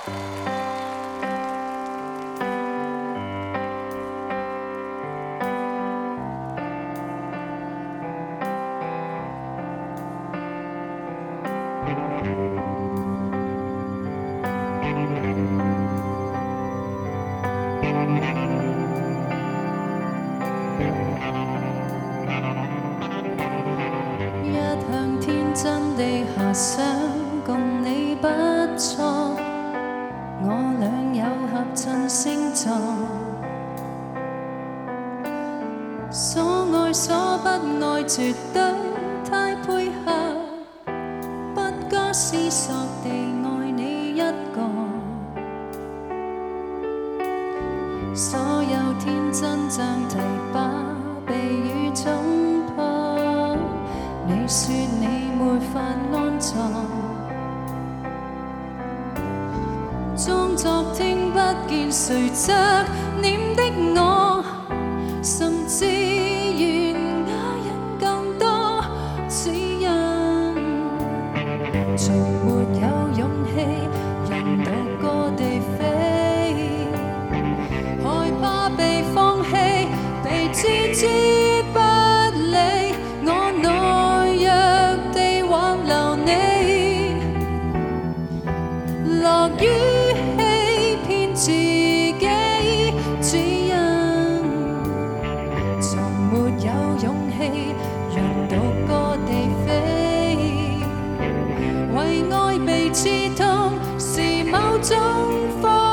一向天真地遐想，共你不錯，我倆有合襯星座，所愛所不愛絕對太配合，不過思索地愛你一個，所有天真像堤壩被雨衝破，你說你沒法安坐，裝作聽不見誰側臉的我，甚至願啞忍更多，只因從沒有勇氣人獨個地飛，害怕被放棄，被置之不理，我懦弱地挽留你，樂於欺騙自己，只因從沒有勇氣讓獨個地飛，為愛被刺痛是某種科